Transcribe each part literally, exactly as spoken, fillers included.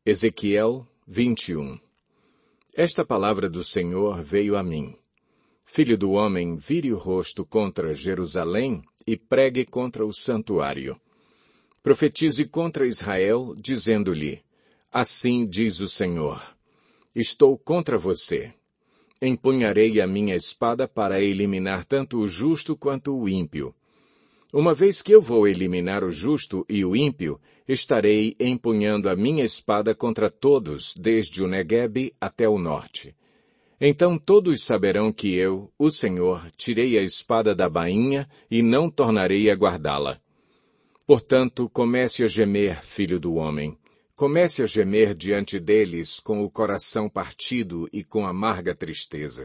Ezequiel vinte e um. Esta palavra do Senhor veio a mim. Filho do homem, vire o rosto contra Jerusalém e pregue contra o santuário. Profetize contra Israel, dizendo-lhe, assim diz o Senhor, estou contra você. Empunharei a minha espada para eliminar tanto o justo quanto o ímpio. Uma vez que eu vou eliminar o justo e o ímpio, estarei empunhando a minha espada contra todos, desde o Neguebe até o norte. Então todos saberão que eu, o Senhor, tirei a espada da bainha e não tornarei a guardá-la. Portanto, comece a gemer, filho do homem. Comece a gemer diante deles com o coração partido e com amarga tristeza.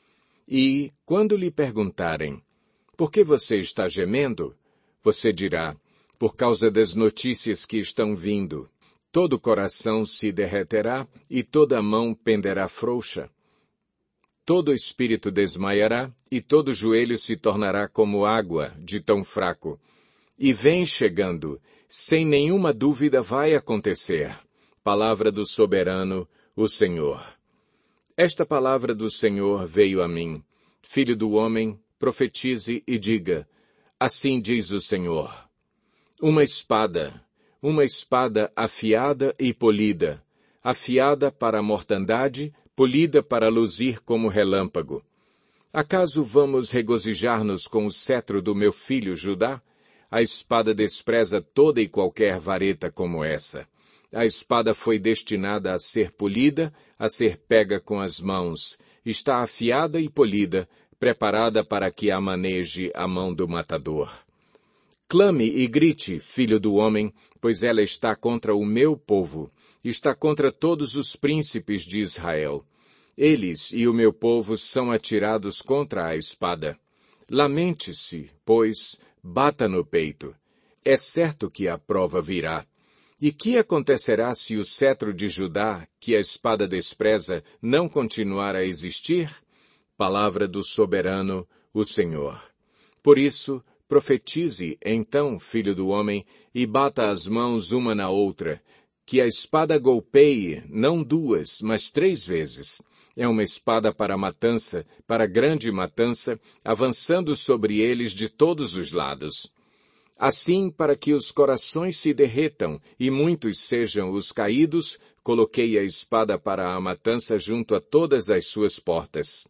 E, quando lhe perguntarem, por que você está gemendo? Você dirá, por causa das notícias que estão vindo. Todo coração se derreterá e toda mão penderá frouxa. Todo espírito desmaiará e todo joelho se tornará como água, de tão fraco. E vem chegando, sem nenhuma dúvida vai acontecer. Palavra do soberano, o Senhor. Esta palavra do Senhor veio a mim. Filho do homem, profetize e diga, assim diz o Senhor. Uma espada, uma espada afiada e polida, afiada para a mortandade, polida para luzir como relâmpago. Acaso vamos regozijar-nos com o cetro do meu filho Judá? A espada despreza toda e qualquer vareta como essa. A espada foi destinada a ser polida, a ser pega com as mãos. Está afiada e polida, preparada para que a maneje a mão do matador. Clame e grite, filho do homem, pois ela está contra o meu povo, está contra todos os príncipes de Israel. Eles e o meu povo são atirados contra a espada. Lamente-se, pois, bata no peito. É certo que a prova virá. E que acontecerá se o cetro de Judá, que a espada despreza, não continuar a existir? Palavra do soberano, o Senhor. Por isso, profetize, então, filho do homem, e bata as mãos uma na outra, que a espada golpeie, não duas, mas três vezes. É uma espada para matança, para grande matança, avançando sobre eles de todos os lados. Assim, para que os corações se derretam e muitos sejam os caídos, coloquei a espada para a matança junto a todas as suas portas.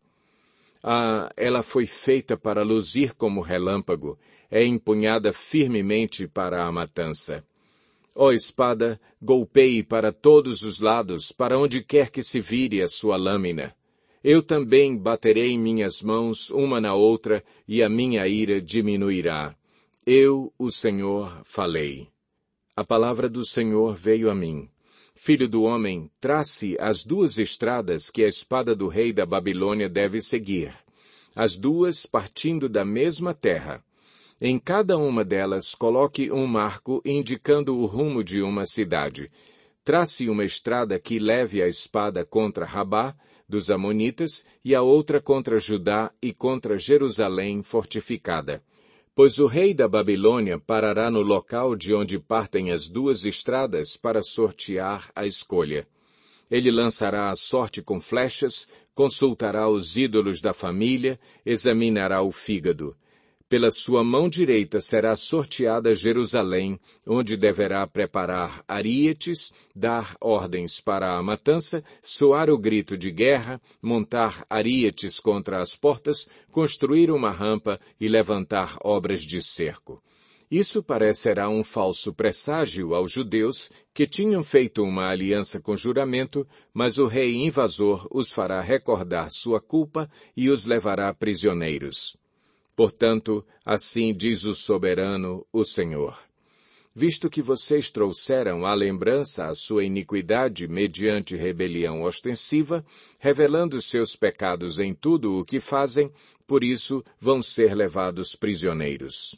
Ah, ela foi feita para luzir como relâmpago, é empunhada firmemente para a matança. Ó espada, golpeie para todos os lados, para onde quer que se vire a sua lâmina. Eu também baterei minhas mãos uma na outra, e a minha ira diminuirá. Eu, o Senhor, falei. A palavra do Senhor veio a mim. Filho do homem, trace as duas estradas que a espada do rei da Babilônia deve seguir, as duas partindo da mesma terra. Em cada uma delas, coloque um marco indicando o rumo de uma cidade. Trace uma estrada que leve a espada contra Rabá, dos Amonitas, e a outra contra Judá e contra Jerusalém fortificada. Pois o rei da Babilônia parará no local de onde partem as duas estradas para sortear a escolha. Ele lançará a sorte com flechas, consultará os ídolos da família, examinará o fígado. Pela sua mão direita será sorteada Jerusalém, onde deverá preparar arietes, dar ordens para a matança, soar o grito de guerra, montar arietes contra as portas, construir uma rampa e levantar obras de cerco. Isso parecerá um falso presságio aos judeus que tinham feito uma aliança com juramento, mas o rei invasor os fará recordar sua culpa e os levará prisioneiros. Portanto, assim diz o soberano, o Senhor. Visto que vocês trouxeram à lembrança a sua iniquidade mediante rebelião ostensiva, revelando seus pecados em tudo o que fazem, por isso vão ser levados prisioneiros.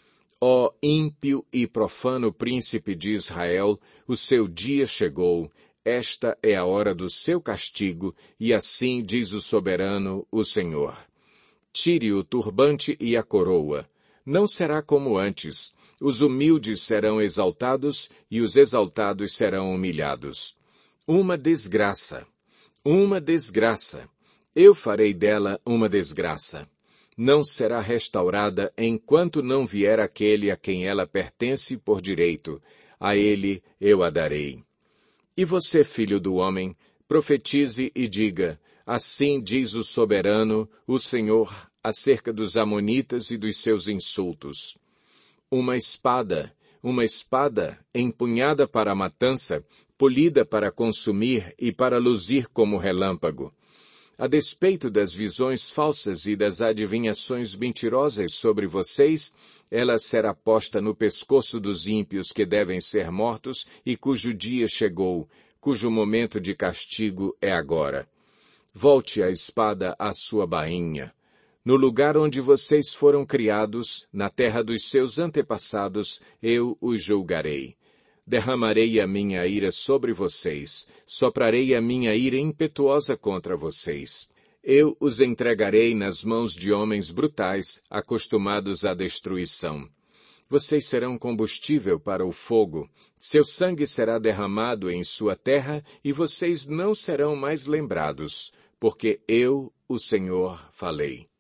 Ó ímpio e profano príncipe de Israel, o seu dia chegou, esta é a hora do seu castigo, e assim diz o soberano, o Senhor. Tire o turbante e a coroa. Não será como antes. Os humildes serão exaltados e os exaltados serão humilhados. Uma desgraça. Uma desgraça. Eu farei dela uma desgraça. Não será restaurada enquanto não vier aquele a quem ela pertence por direito. A ele eu a darei. E você, filho do homem, profetize e diga, assim diz o soberano, o Senhor, acerca dos amonitas e dos seus insultos. Uma espada, uma espada empunhada para a matança, polida para consumir e para luzir como relâmpago. A despeito das visões falsas e das adivinhações mentirosas sobre vocês, ela será posta no pescoço dos ímpios que devem ser mortos e cujo dia chegou, cujo momento de castigo é agora. Volte a espada à sua bainha. No lugar onde vocês foram criados, na terra dos seus antepassados, eu os julgarei. Derramarei a minha ira sobre vocês, soprarei a minha ira impetuosa contra vocês. Eu os entregarei nas mãos de homens brutais, acostumados à destruição. Vocês serão combustível para o fogo, seu sangue será derramado em sua terra e vocês não serão mais lembrados, porque eu, o Senhor, falei.